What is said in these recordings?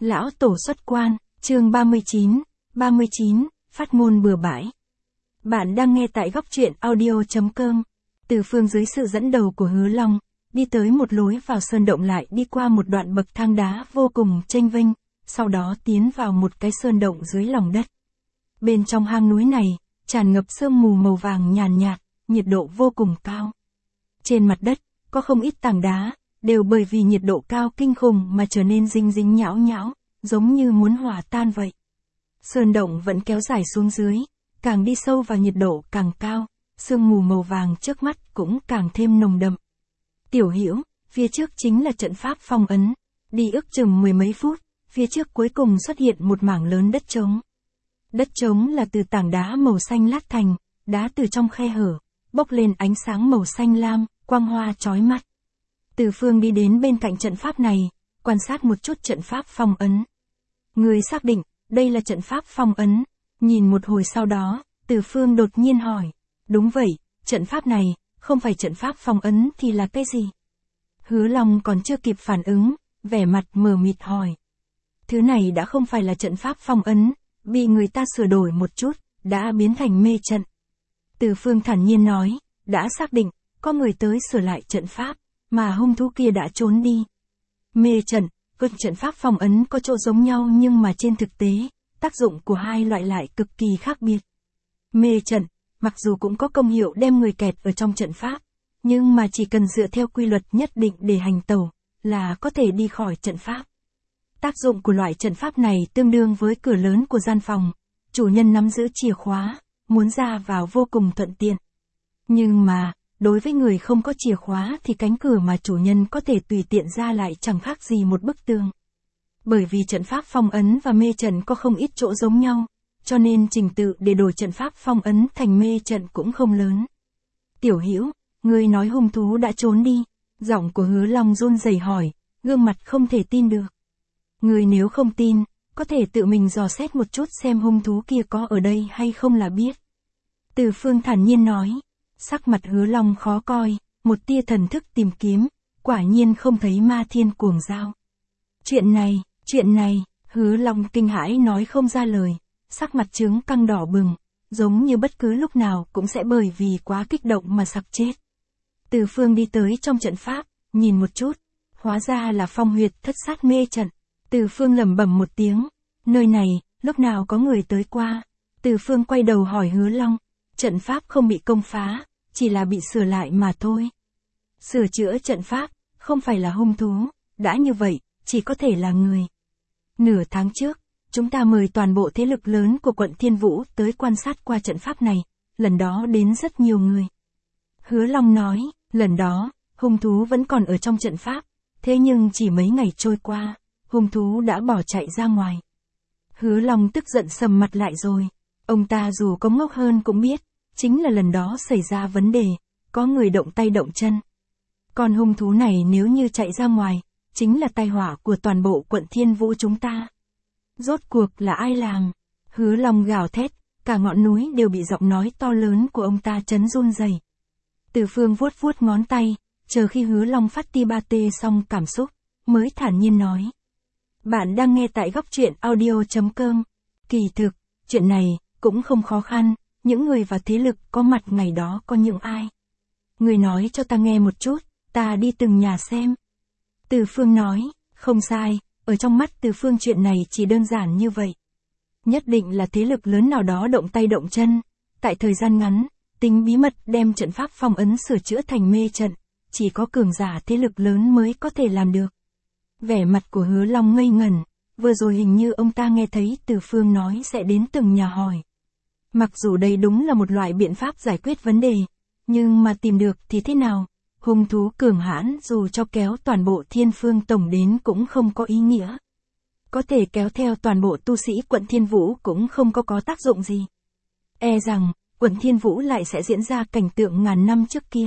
Lão Tổ xuất quan, chương 39, phát ngôn bừa bãi. Bạn đang nghe tại góc truyện audio.com. Từ phương dưới sự dẫn đầu của Hứa Long, đi tới một lối vào sơn động lại đi qua một đoạn bậc thang đá vô cùng chênh vênh, sau đó tiến vào một cái sơn động dưới lòng đất. Bên trong hang núi này, tràn ngập sương mù màu vàng nhàn nhạt, nhiệt độ vô cùng cao. Trên mặt đất, có không ít tảng đá, đều bởi vì nhiệt độ cao kinh khủng mà trở nên dính dính nhão nhão, giống như muốn hòa tan vậy. Sơn động vẫn kéo dài xuống dưới, càng đi sâu vào nhiệt độ càng cao, sương mù màu vàng trước mắt cũng càng thêm nồng đậm. Tiểu Hữu, phía trước chính là trận pháp phong ấn, đi ước chừng mười mấy phút, phía trước cuối cùng xuất hiện một mảng lớn đất trống. Đất trống là từ tảng đá màu xanh lát thành, đá từ trong khe hở, bốc lên ánh sáng màu xanh lam, quang hoa chói mắt. Từ phương đi đến bên cạnh trận pháp này, quan sát một chút trận pháp phong ấn. Người xác định, đây là trận pháp phong ấn. Nhìn một hồi sau đó, Từ phương đột nhiên hỏi. Đúng vậy, trận pháp này, không phải trận pháp phong ấn thì là cái gì? Hứa Long còn chưa kịp phản ứng, vẻ mặt mờ mịt hỏi. Thứ này đã không phải là trận pháp phong ấn, bị người ta sửa đổi một chút, đã biến thành mê trận. Từ phương thản nhiên nói, đã xác định, có người tới sửa lại trận pháp, mà hung thú kia đã trốn đi. Mê trận, với trận pháp phong ấn có chỗ giống nhau nhưng mà trên thực tế, tác dụng của hai loại lại cực kỳ khác biệt. Mê trận, mặc dù cũng có công hiệu đem người kẹt ở trong trận pháp, nhưng mà chỉ cần dựa theo quy luật nhất định để hành tẩu, là có thể đi khỏi trận pháp. Tác dụng của loại trận pháp này tương đương với cửa lớn của gian phòng, chủ nhân nắm giữ chìa khóa, muốn ra vào vô cùng thuận tiện. Nhưng mà, đối với người không có chìa khóa thì cánh cửa mà chủ nhân có thể tùy tiện ra lại chẳng khác gì một bức tường. Bởi vì trận pháp phong ấn và mê trận có không ít chỗ giống nhau, cho nên trình tự để đổi trận pháp phong ấn thành mê trận cũng không lớn. Tiểu Hữu, ngươi nói hung thú đã trốn đi, giọng của Hứa Long run rẩy hỏi, gương mặt không thể tin được. Ngươi nếu không tin, có thể tự mình dò xét một chút xem hung thú kia có ở đây hay không là biết. Từ phương thản nhiên nói. Sắc mặt Hứa Long khó coi, một tia thần thức tìm kiếm, quả nhiên không thấy ma thiên cuồng dao. Chuyện này, Hứa Long kinh hãi nói không ra lời, sắc mặt trướng căng đỏ bừng, giống như bất cứ lúc nào cũng sẽ bởi vì quá kích động mà sặc chết. Từ phương đi tới trong trận pháp, nhìn một chút, hóa ra là phong huyệt thất sát mê trận. Từ phương lẩm bẩm một tiếng, nơi này, lúc nào có người tới qua. Từ phương quay đầu hỏi Hứa Long, trận pháp không bị công phá, chỉ là bị sửa lại mà thôi. Sửa chữa trận pháp, không phải là hung thú, đã như vậy, chỉ có thể là người. Nửa tháng trước, chúng ta mời toàn bộ thế lực lớn của quận Thiên Vũ tới quan sát qua trận pháp này, lần đó đến rất nhiều người. Hứa Long nói, lần đó, hung thú vẫn còn ở trong trận pháp, thế nhưng chỉ mấy ngày trôi qua, hung thú đã bỏ chạy ra ngoài. Hứa Long tức giận sầm mặt lại rồi, ông ta dù có ngốc hơn cũng biết, chính là lần đó xảy ra vấn đề, có người động tay động chân. Còn hung thú này nếu như chạy ra ngoài, chính là tai họa của toàn bộ quận Thiên Vũ chúng ta. Rốt cuộc là ai làm? Hứa Long gào thét, cả ngọn núi đều bị giọng nói to lớn của ông ta chấn run rẩy. Từ phương vuốt vuốt ngón tay, chờ khi Hứa Long phát ti ba tê xong cảm xúc, mới thản nhiên nói. Bạn đang nghe tại góc truyện audio.com. Kỳ thực, chuyện này, cũng không khó khăn. Những người và thế lực có mặt ngày đó có những ai? Người nói cho ta nghe một chút, ta đi từng nhà xem. Từ phương nói, không sai, ở trong mắt Từ phương chuyện này chỉ đơn giản như vậy. Nhất định là thế lực lớn nào đó động tay động chân. Tại thời gian ngắn, tính bí mật đem trận pháp phong ấn sửa chữa thành mê trận, chỉ có cường giả thế lực lớn mới có thể làm được. Vẻ mặt của Hứa Long ngây ngẩn, vừa rồi hình như ông ta nghe thấy Từ phương nói sẽ đến từng nhà hỏi. Mặc dù đây đúng là một loại biện pháp giải quyết vấn đề, nhưng mà tìm được thì thế nào? Hung thú cường hãn dù cho kéo toàn bộ Thiên Phương Tổng đến cũng không có ý nghĩa. Có thể kéo theo toàn bộ tu sĩ quận Thiên Vũ cũng không có tác dụng gì. E rằng, quận Thiên Vũ lại sẽ diễn ra cảnh tượng ngàn năm trước kia.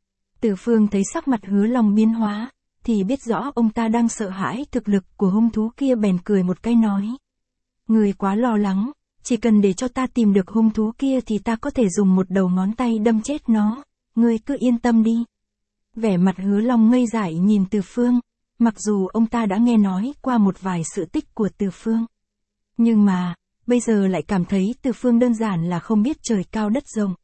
Từ phương thấy sắc mặt Hứa Long biến hóa, thì biết rõ ông ta đang sợ hãi thực lực của hung thú kia bèn cười một cái nói. Người quá lo lắng. Chỉ cần để cho ta tìm được hung thú kia thì ta có thể dùng một đầu ngón tay đâm chết nó, ngươi cứ yên tâm đi. Vẻ mặt Hứa Long ngây dại nhìn Từ phương, Mặc dù ông ta đã nghe nói qua một vài sự tích của Từ Phương. Nhưng mà, bây giờ lại cảm thấy Từ Phương đơn giản là không biết trời cao đất rộng.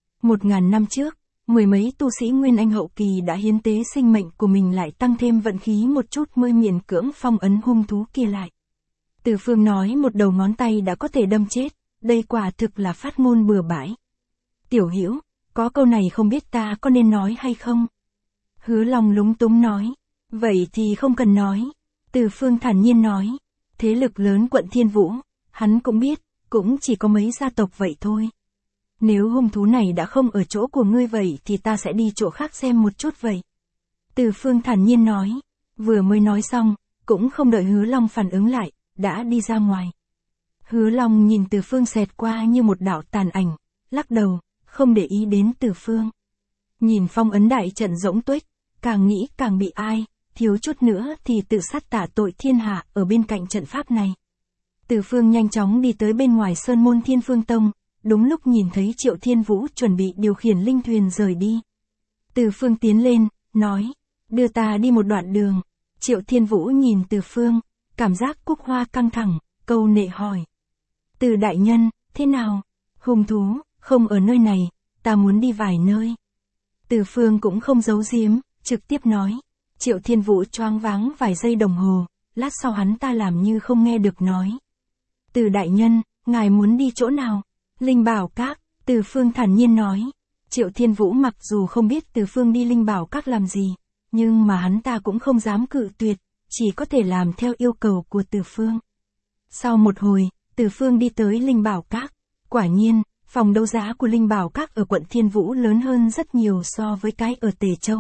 1000 năm trước, mười mấy tu sĩ Nguyên Anh hậu kỳ đã hiến tế sinh mệnh của mình lại tăng thêm vận khí một chút mới miễn cưỡng phong ấn hung thú kia lại. Từ Phương nói một đầu ngón tay đã có thể đâm chết, đây quả thực là phát ngôn bừa bãi. Tiểu Hữu, có câu này không biết ta có nên nói hay không? Hứa Long lúng túng nói. Vậy thì không cần nói. Từ Phương thản nhiên nói. Thế lực lớn quận Thiên Vũ, hắn cũng biết, cũng chỉ có mấy gia tộc vậy thôi. Nếu hung thú này đã không ở chỗ của ngươi vậy thì ta sẽ đi chỗ khác xem một chút vậy. Từ Phương thản nhiên nói. Vừa mới nói xong, cũng không đợi Hứa Long phản ứng lại, đã đi ra ngoài. Hứa Long nhìn Từ Phương xẹt qua như một đạo tàn ảnh, lắc đầu, không để ý đến Từ Phương. Nhìn phong ấn đại trận rỗng tuếch, càng nghĩ càng bị ai, thiếu chút nữa thì tự sát tả tội thiên hạ ở bên cạnh trận pháp này. Từ Phương nhanh chóng đi tới bên ngoài sơn môn Thiên Phương Tông, đúng lúc nhìn thấy Triệu Thiên Vũ chuẩn bị điều khiển linh thuyền rời đi. Từ Phương tiến lên, nói, đưa ta đi một đoạn đường. Triệu Thiên Vũ nhìn Từ Phương, cảm giác cúc hoa căng thẳng, câu nệ hỏi. Từ đại nhân, thế nào? Hung thú, không ở nơi này, ta muốn đi vài nơi. Từ Phương cũng không giấu giếm, trực tiếp nói. Triệu Thiên Vũ choáng váng vài giây đồng hồ, lát sau hắn ta làm như không nghe được nói. Từ đại nhân, ngài muốn đi chỗ nào? Linh Bảo Các, Từ Phương thản nhiên nói. Triệu Thiên Vũ mặc dù không biết Từ Phương đi Linh Bảo Các làm gì, nhưng mà hắn ta cũng không dám cự tuyệt, chỉ có thể làm theo yêu cầu của Từ Phương. Sau một hồi, Từ Phương đi tới Linh Bảo Các. Quả nhiên, phòng đấu giá của Linh Bảo Các ở quận Thiên Vũ lớn hơn rất nhiều so với cái ở Tề Châu.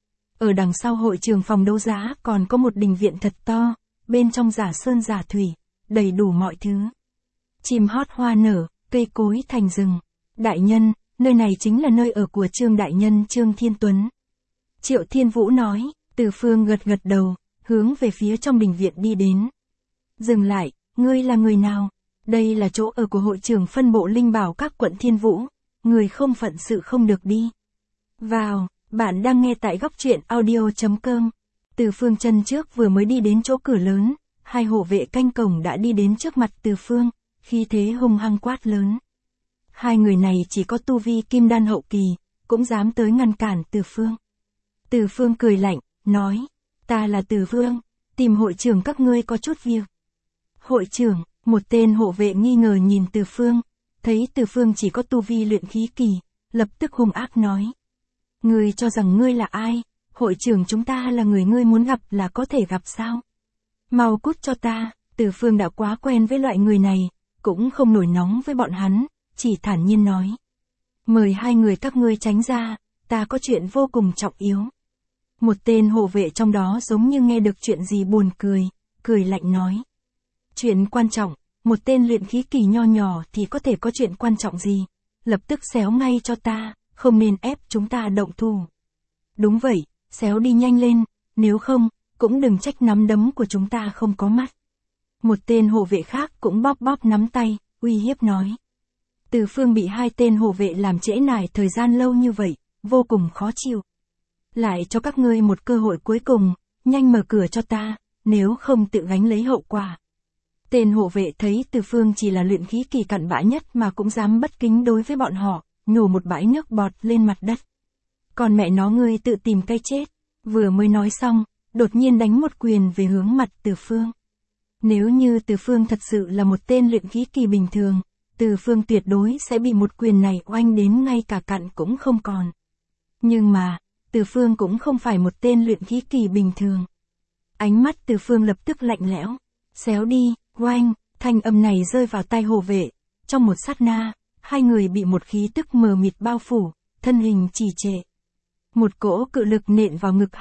Ở đằng sau hội trường phòng đấu giá còn có một đình viện thật to, bên trong giả sơn giả thủy, đầy đủ mọi thứ. Chim hót hoa nở, cây cối thành rừng. Đại nhân, nơi này chính là nơi ở của Trương đại nhân Trương Thiên Tuấn. Triệu Thiên Vũ nói. Từ Phương gật gật đầu, hướng về phía trong đình viện đi đến. Dừng lại, ngươi là người nào? Đây là chỗ ở của hội trưởng phân bộ Linh Bảo Các quận Thiên Vũ, người không phận sự không được đi. Vào, bạn đang nghe tại góc truyện audio.com. Từ Phương chân trước vừa mới đi đến chỗ cửa lớn, hai hộ vệ canh cổng đã đi đến trước mặt Từ Phương, khi thế hung hăng quát lớn. Hai người này chỉ có tu vi kim đan hậu kỳ, cũng dám tới ngăn cản Từ Phương. Từ Phương cười lạnh, nói, ta là Từ Phương, tìm hội trưởng các ngươi có chút việc. Hội trưởng, một tên hộ vệ nghi ngờ nhìn Từ Phương, thấy Từ Phương chỉ có tu vi luyện khí kỳ, lập tức hung ác nói. Ngươi cho rằng ngươi là ai, hội trưởng chúng ta là người ngươi muốn gặp là có thể gặp sao? Mau cút cho ta. Từ Phương đã quá quen với loại người này, cũng không nổi nóng với bọn hắn, chỉ thản nhiên nói. Mời hai người các ngươi tránh ra, ta có chuyện vô cùng trọng yếu. Một tên hộ vệ trong đó giống như nghe được chuyện gì buồn cười, cười lạnh nói. Chuyện quan trọng, một tên luyện khí kỳ nho nhỏ thì có thể có chuyện quan trọng gì, lập tức xéo ngay cho ta, không nên ép chúng ta động thủ. Đúng vậy, xéo đi nhanh lên, nếu không, cũng đừng trách nắm đấm của chúng ta không có mắt. Một tên hộ vệ khác cũng bóp bóp nắm tay, uy hiếp nói. Từ Phương bị hai tên hộ vệ làm trễ nải thời gian lâu như vậy, vô cùng khó chịu. Lại cho các ngươi một cơ hội cuối cùng, nhanh mở cửa cho ta, nếu không tự gánh lấy hậu quả. Tên hộ vệ thấy Từ Phương chỉ là luyện khí kỳ cặn bã nhất mà cũng dám bất kính đối với bọn họ, nhổ một bãi nước bọt lên mặt đất. Còn mẹ nó ngươi tự tìm cái chết. Vừa mới nói xong, đột nhiên đánh một quyền về hướng mặt Từ Phương. Nếu như Từ Phương thật sự là một tên luyện khí kỳ bình thường, Từ Phương tuyệt đối sẽ bị một quyền này oanh đến ngay cả cặn cũng không còn. Nhưng mà, Từ Phương cũng không phải một tên luyện khí kỳ bình thường. Ánh mắt Từ Phương lập tức lạnh lẽo. Xéo đi, oanh, thanh âm này rơi vào tai hộ vệ. Trong một sát na, hai người bị một khí tức mờ mịt bao phủ, thân hình trì trệ. Một cỗ cự lực nện vào ngực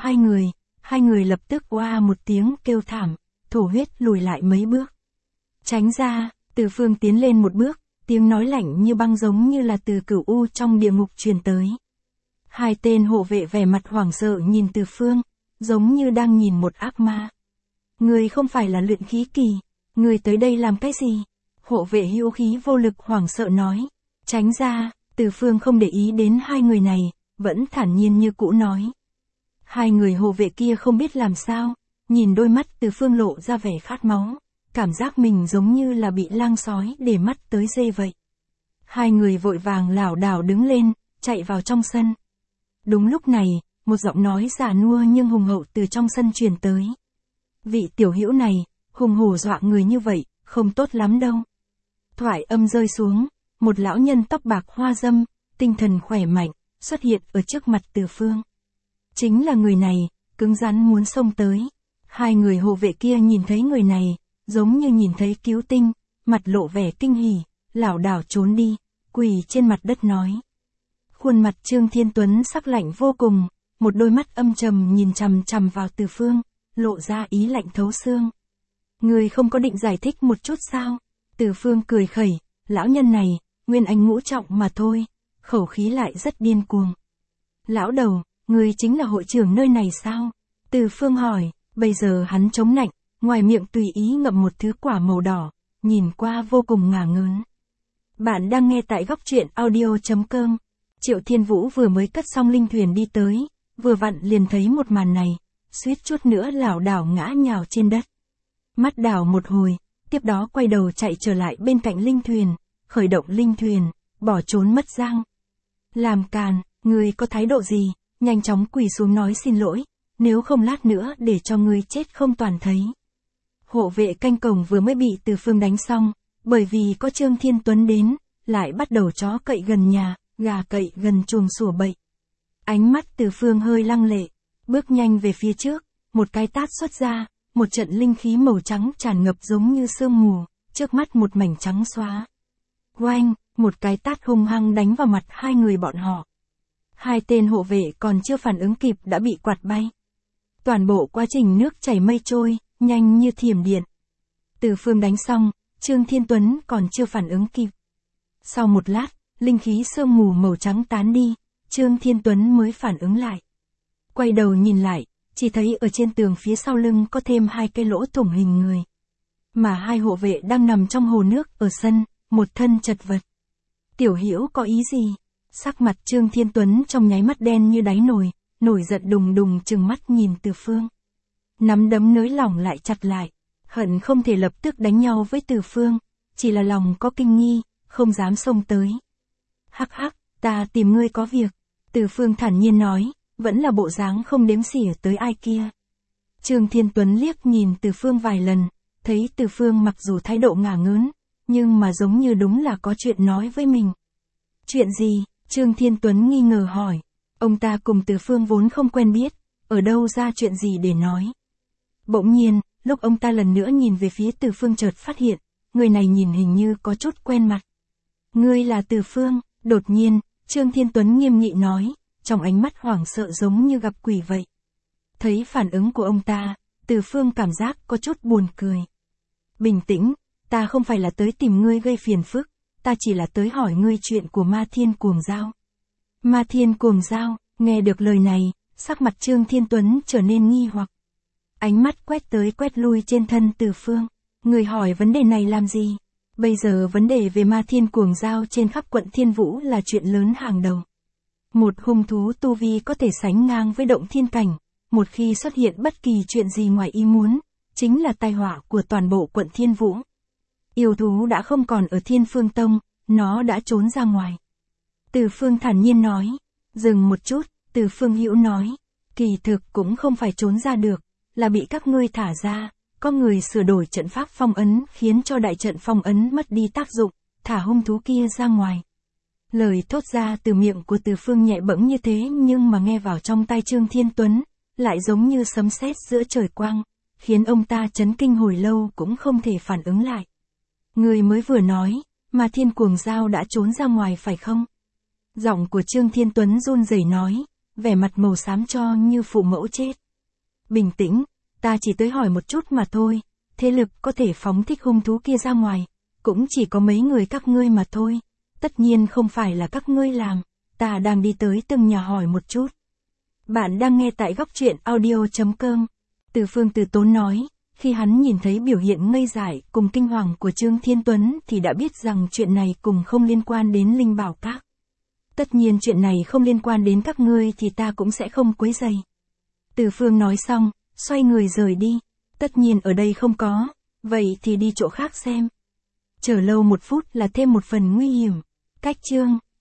hai người lập tức oa một tiếng kêu thảm, thổ huyết lùi lại mấy bước. Tránh ra, Từ Phương tiến lên một bước, tiếng nói lạnh như băng giống như là từ cửu u trong địa ngục truyền tới. Hai tên hộ vệ vẻ mặt hoảng sợ nhìn Từ Phương, giống như đang nhìn một ác ma. Người không phải là luyện khí kỳ, người tới đây làm cái gì? Hộ vệ hữu khí vô lực hoảng sợ nói. Tránh ra, Từ Phương không để ý đến hai người này, vẫn thản nhiên như cũ nói. Hai người hộ vệ kia không biết làm sao, nhìn đôi mắt Từ Phương lộ ra vẻ khát máu, cảm giác mình giống như là bị lang sói để mắt tới dê vậy. Hai người vội vàng lảo đảo đứng lên, chạy vào trong sân. Đúng lúc này, một giọng nói già nua nhưng hùng hậu từ trong sân truyền tới. Vị tiểu hữu này, hùng hổ dọa người như vậy, không tốt lắm đâu. Thoại âm rơi xuống, một lão nhân tóc bạc hoa râm, tinh thần khỏe mạnh, xuất hiện ở trước mặt Từ Phương. Chính là người này, cứng rắn muốn xông tới. Hai người hộ vệ kia nhìn thấy người này, giống như nhìn thấy cứu tinh, mặt lộ vẻ kinh hỉ, lảo đảo trốn đi, quỳ trên mặt đất nói. Khuôn mặt Trương Thiên Tuấn sắc lạnh vô cùng, một đôi mắt âm trầm nhìn chằm chằm vào Từ Phương, lộ ra ý lạnh thấu xương. Người không có định giải thích một chút sao? Từ Phương cười khẩy, lão nhân này, nguyên anh ngũ trọng mà thôi, khẩu khí lại rất điên cuồng. Lão đầu, người chính là hội trưởng nơi này sao? Từ Phương hỏi, bây giờ hắn chống nạnh, ngoài miệng tùy ý ngậm một thứ quả màu đỏ, nhìn qua vô cùng ngả ngớn. Bạn đang nghe tại góc truyện audio.com. Triệu Thiên Vũ vừa mới cất xong linh thuyền đi tới, vừa vặn liền thấy một màn này, suýt chút nữa lảo đảo ngã nhào trên đất. Mắt đảo một hồi, tiếp đó quay đầu chạy trở lại bên cạnh linh thuyền, khởi động linh thuyền, bỏ trốn mất dạng. Làm càn, ngươi có thái độ gì, nhanh chóng quỳ xuống nói xin lỗi, nếu không lát nữa để cho ngươi chết không toàn thấy. Hộ vệ canh cổng vừa mới bị Từ Phương đánh xong, bởi vì có Trương Thiên Tuấn đến, lại bắt đầu chó cậy gần nhà, gà cậy gần chuồng sủa bậy. Ánh mắt Từ Phương hơi lăng lệ, bước nhanh về phía trước, một cái tát xuất ra, một trận linh khí màu trắng tràn ngập giống như sương mù, trước mắt một mảnh trắng xóa. Oanh, một cái tát hung hăng đánh vào mặt hai người bọn họ. Hai tên hộ vệ còn chưa phản ứng kịp đã bị quạt bay. Toàn bộ quá trình nước chảy mây trôi, nhanh như thiểm điện. Từ Phương đánh xong, Trương Thiên Tuấn còn chưa phản ứng kịp. Sau một lát, linh khí sương mù màu trắng tán đi, Trương Thiên Tuấn mới phản ứng lại. Quay đầu nhìn lại, chỉ thấy ở trên tường phía sau lưng có thêm hai cái lỗ thủng hình người. Mà hai hộ vệ đang nằm trong hồ nước ở sân, một thân chật vật. Tiểu Hữu có ý gì? Sắc mặt Trương Thiên Tuấn trong nháy mắt đen như đáy nồi, nổi giận đùng đùng trừng mắt nhìn Từ Phương. Nắm đấm nới lỏng lại chặt lại, hận không thể lập tức đánh nhau với Từ Phương, chỉ là lòng có kinh nghi, không dám xông tới. Hắc hắc, ta tìm ngươi có việc. Từ Phương thản nhiên nói, vẫn là bộ dáng không đếm xỉa tới ai kia. Trương Thiên Tuấn liếc nhìn Từ Phương vài lần, thấy Từ Phương mặc dù thái độ ngả ngớn, nhưng mà giống như đúng là có chuyện nói với mình. Chuyện gì? Trương Thiên Tuấn nghi ngờ hỏi. Ông ta cùng Từ Phương vốn không quen biết, ở đâu ra chuyện gì để nói. Bỗng nhiên, lúc ông ta lần nữa nhìn về phía Từ Phương chợt phát hiện, người này nhìn hình như có chút quen mặt. Ngươi là Từ Phương, đột nhiên, Trương Thiên Tuấn nghiêm nghị nói, trong ánh mắt hoảng sợ giống như gặp quỷ vậy. Thấy phản ứng của ông ta, Từ Phương cảm giác có chút buồn cười. Bình tĩnh, ta không phải là tới tìm ngươi gây phiền phức, ta chỉ là tới hỏi ngươi chuyện của Ma Thiên Cuồng Dao. Ma Thiên Cuồng Dao, nghe được lời này, sắc mặt Trương Thiên Tuấn trở nên nghi hoặc. Ánh mắt quét tới quét lui trên thân Từ Phương, người hỏi vấn đề này làm gì? Bây giờ vấn đề về Ma Thiên Cuồng Dao trên khắp quận Thiên Vũ là chuyện lớn hàng đầu. Một hung thú tu vi có thể sánh ngang với động thiên cảnh, một khi xuất hiện bất kỳ chuyện gì ngoài ý muốn, chính là tai họa của toàn bộ quận Thiên Vũ. Yêu thú đã không còn ở Thiên Phương Tông, nó đã trốn ra ngoài. Từ Phương thản nhiên nói, dừng một chút, Từ Phương hữu nói, kỳ thực cũng không phải trốn ra được, là bị các ngươi thả ra, có người sửa đổi trận pháp phong ấn khiến cho đại trận phong ấn mất đi tác dụng, thả hung thú kia ra ngoài. Lời thốt ra từ miệng của Từ Phương nhẹ bẫng như thế nhưng mà nghe vào trong tai Trương Thiên Tuấn, lại giống như sấm sét giữa trời quang, khiến ông ta chấn kinh hồi lâu cũng không thể phản ứng lại. Người mới vừa nói, mà Thiên Cuồng Dao đã trốn ra ngoài phải không? Giọng của Trương Thiên Tuấn run rẩy nói, vẻ mặt màu xám cho như phụ mẫu chết. Bình tĩnh, ta chỉ tới hỏi một chút mà thôi, thế lực có thể phóng thích hung thú kia ra ngoài, cũng chỉ có mấy người các ngươi mà thôi, tất nhiên không phải là các ngươi làm, ta đang đi tới từng nhà hỏi một chút. Bạn đang nghe tại góc truyện audio.com. Từ Phương từ tốn nói, khi hắn nhìn thấy biểu hiện ngây dại cùng kinh hoàng của Trương Thiên Tuấn thì đã biết rằng chuyện này cùng không liên quan đến Linh Bảo Các. Tất nhiên chuyện này không liên quan đến các ngươi thì ta cũng sẽ không quấy rầy. Từ Phương nói xong, Xoay người rời đi. Tất nhiên ở đây không có. Vậy thì đi chỗ khác xem. Chờ lâu 1 phút là thêm một phần nguy hiểm. Cách chương